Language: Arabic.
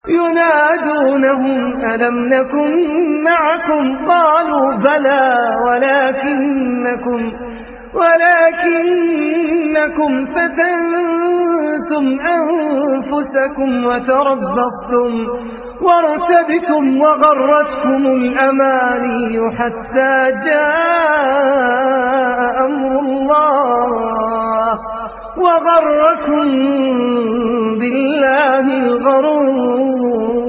ينادونهم ألم نكن معكم قالوا بلى ولكنكم فتنتم أنفسكم وتربصتم وارتبتم وغرتكم الأماني حتى جاء أمر الله وغركم بالله الغرور.